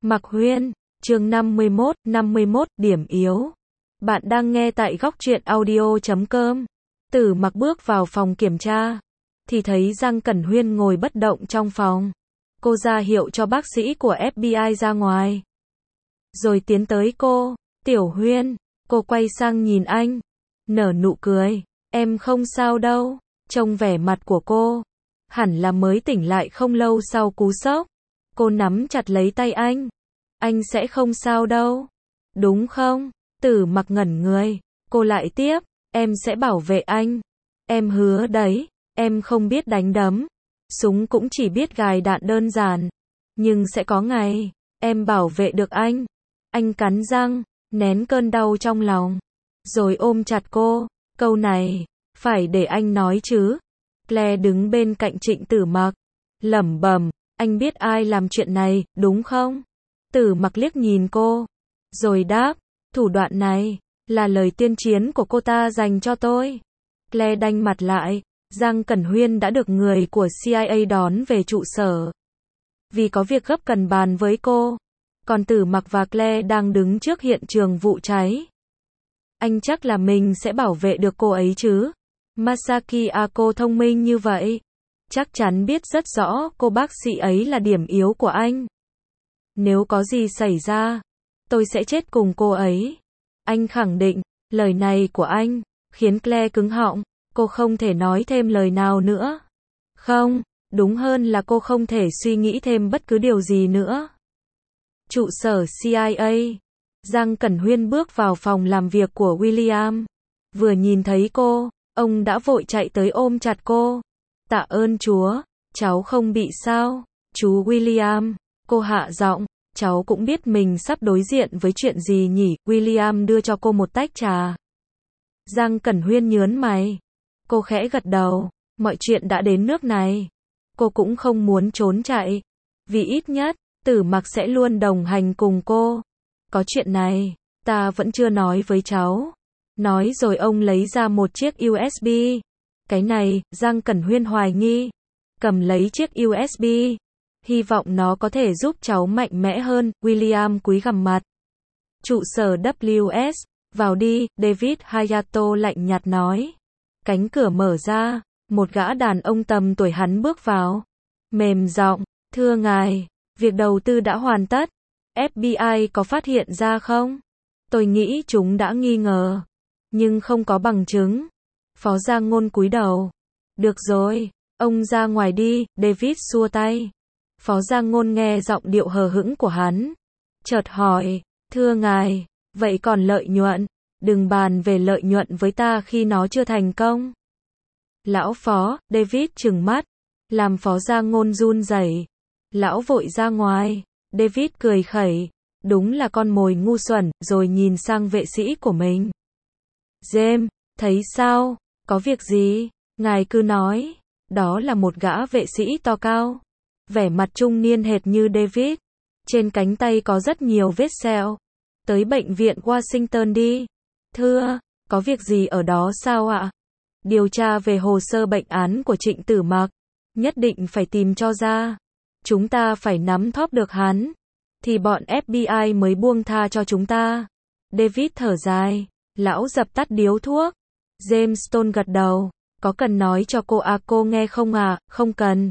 Mạc Huyên, chương 51, điểm yếu. Bạn đang nghe tại góc truyện audio.com. Tử Mặc bước vào phòng kiểm tra, thì thấy Giang Cẩn Huyên ngồi bất động trong phòng. Cô ra hiệu cho bác sĩ của FBI ra ngoài. Rồi tiến tới cô, Tiểu Huyên, cô quay sang nhìn anh, nở nụ cười, em không sao đâu, trông vẻ mặt của cô, hẳn là mới tỉnh lại không lâu sau cú sốc. Cô nắm chặt lấy tay anh sẽ không sao đâu, đúng không? Tử Mặc ngẩn người, cô lại tiếp, em sẽ bảo vệ anh, em hứa đấy, em không biết đánh đấm, súng cũng chỉ biết gài đạn đơn giản, nhưng sẽ có ngày, em bảo vệ được anh. Anh cắn răng, nén cơn đau trong lòng, rồi ôm chặt cô, câu này, phải để anh nói chứ. Claire đứng bên cạnh Trịnh Tử Mặc, lẩm bẩm, anh biết ai làm chuyện này, đúng không? Tử Mặc liếc nhìn cô, rồi đáp, thủ đoạn này, là lời tuyên chiến của cô ta dành cho tôi. Claire đanh mặt lại, Giang Cẩn Huyên đã được người của CIA đón về trụ sở. Vì có việc gấp cần bàn với cô. Còn Tử Mặc và Claire đang đứng trước hiện trường vụ cháy. Anh chắc là mình sẽ bảo vệ được cô ấy chứ? Masaki Ako thông minh như vậy, chắc chắn biết rất rõ cô bác sĩ ấy là điểm yếu của anh. Nếu có gì xảy ra, tôi sẽ chết cùng cô ấy. Anh khẳng định, lời này của anh, khiến Claire cứng họng, cô không thể nói thêm lời nào nữa. Không, đúng hơn là cô không thể suy nghĩ thêm bất cứ điều gì nữa. Trụ sở CIA. Giang Cẩn Huyên bước vào phòng làm việc của William. Vừa nhìn thấy cô, ông đã vội chạy tới ôm chặt cô. Tạ ơn Chúa, cháu không bị sao, chú William. Cô hạ giọng, cháu cũng biết mình sắp đối diện với chuyện gì nhỉ. William đưa cho cô một tách trà. Giang Cẩn Huyên nhớn mày. Cô khẽ gật đầu, mọi chuyện đã đến nước này. Cô cũng không muốn trốn chạy, vì ít nhất, Tử Mặc sẽ luôn đồng hành cùng cô. Có chuyện này, ta vẫn chưa nói với cháu. Nói rồi ông lấy ra một chiếc USB. Cái này, Giang Cẩn Huyên hoài nghi. Cầm lấy chiếc USB. Hy vọng nó có thể giúp cháu mạnh mẽ hơn. William cúi gằm mặt. Trụ sở WS, vào đi, David Hayato lạnh nhạt nói. Cánh cửa mở ra, một gã đàn ông tầm tuổi hắn bước vào. Mềm giọng, thưa ngài, việc đầu tư đã hoàn tất. FBI có phát hiện ra không? Tôi nghĩ chúng đã nghi ngờ, nhưng không có bằng chứng. Phó Giang Ngôn cúi đầu. Được rồi, ông ra ngoài đi, David xua tay. Phó Giang Ngôn nghe giọng điệu hờ hững của hắn. Chợt hỏi, thưa ngài, vậy còn lợi nhuận? Đừng bàn về lợi nhuận với ta khi nó chưa thành công. Lão Phó, David trừng mắt, làm Phó Giang Ngôn run rẩy. Lão vội ra ngoài. David cười khẩy, đúng là con mồi ngu xuẩn, rồi nhìn sang vệ sĩ của mình. James, thấy sao? Có việc gì? Ngài cứ nói. Đó là một gã vệ sĩ to cao, vẻ mặt trung niên hệt như David. Trên cánh tay có rất nhiều vết sẹo. Tới bệnh viện Washington đi. Thưa, có việc gì ở đó sao ạ? Điều tra về hồ sơ bệnh án của Trịnh Tử Mặc. Nhất định phải tìm cho ra. Chúng ta phải nắm thóp được hắn, thì bọn FBI mới buông tha cho chúng ta. David thở dài, lão dập tắt điếu thuốc. James Stone gật đầu, có cần nói cho cô Ako nghe không à? Không cần.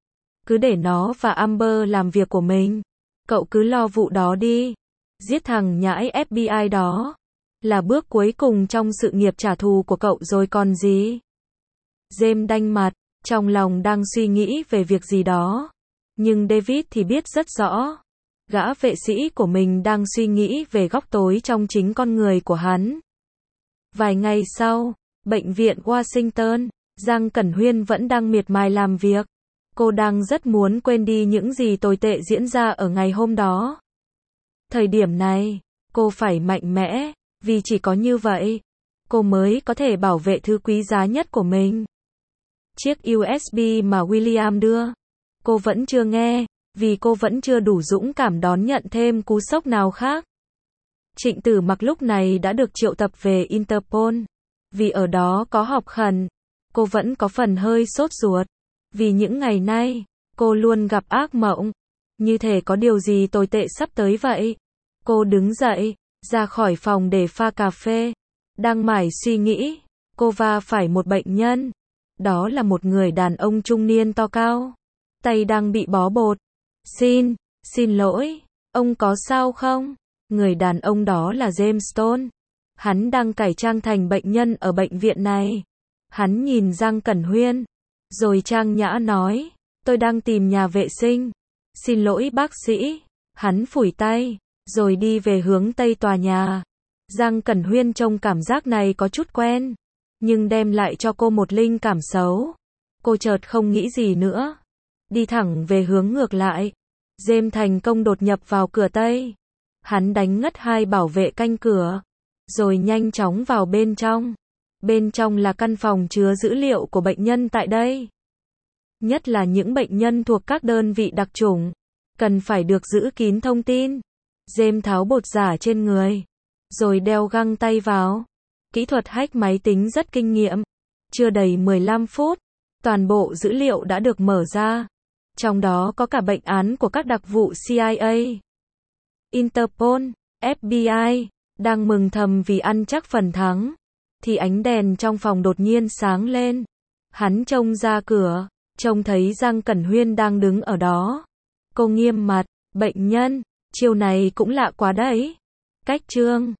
Cứ để nó và Amber làm việc của mình. Cậu cứ lo vụ đó đi. Giết thằng nhãi FBI đó là bước cuối cùng trong sự nghiệp trả thù của cậu rồi còn gì. James đanh mặt, trong lòng đang suy nghĩ về việc gì đó. Nhưng David thì biết rất rõ, gã vệ sĩ của mình đang suy nghĩ về góc tối trong chính con người của hắn. Vài ngày sau, bệnh viện Washington, Giang Cẩn Huyên vẫn đang miệt mài làm việc. Cô đang rất muốn quên đi những gì tồi tệ diễn ra ở ngày hôm đó. Thời điểm này, cô phải mạnh mẽ, vì chỉ có như vậy, cô mới có thể bảo vệ thứ quý giá nhất của mình. Chiếc USB mà William đưa, cô vẫn chưa nghe, vì cô vẫn chưa đủ dũng cảm đón nhận thêm cú sốc nào khác. Trịnh Tử Mặc lúc này đã được triệu tập về Interpol. Vì ở đó có họp khẩn, cô vẫn có phần hơi sốt ruột. Vì những ngày nay, cô luôn gặp ác mộng. Như thể có điều gì tồi tệ sắp tới vậy. Cô đứng dậy, ra khỏi phòng để pha cà phê. Đang mải suy nghĩ, cô va phải một bệnh nhân. Đó là một người đàn ông trung niên to cao. Tay đang bị bó bột. Xin lỗi, ông có sao không? Người đàn ông đó là James Stone. Hắn đang cải trang thành bệnh nhân ở bệnh viện này. Hắn nhìn Giang Cẩn Huyên, rồi trang nhã nói, tôi đang tìm nhà vệ sinh. Xin lỗi bác sĩ. Hắn phủi tay, rồi đi về hướng tây tòa nhà. Giang Cẩn Huyên trông cảm giác này có chút quen, nhưng đem lại cho cô một linh cảm xấu. Cô chợt không nghĩ gì nữa, đi thẳng về hướng ngược lại. James thành công đột nhập vào cửa tây. Hắn đánh ngất hai bảo vệ canh cửa, rồi nhanh chóng vào bên trong. Bên trong là căn phòng chứa dữ liệu của bệnh nhân tại đây. Nhất là những bệnh nhân thuộc các đơn vị đặc chủng, cần phải được giữ kín thông tin. James tháo bột giả trên người, rồi đeo găng tay vào. Kỹ thuật hack máy tính rất kinh nghiệm. Chưa đầy 15 phút, toàn bộ dữ liệu đã được mở ra. Trong đó có cả bệnh án của các đặc vụ CIA, Interpol, FBI. Đang mừng thầm vì ăn chắc phần thắng, thì ánh đèn trong phòng đột nhiên sáng lên. Hắn trông ra cửa, trông thấy Giang Cẩn Huyên đang đứng ở đó. Cô nghiêm mặt, bệnh nhân, chiều này cũng lạ quá đấy. Cách trương.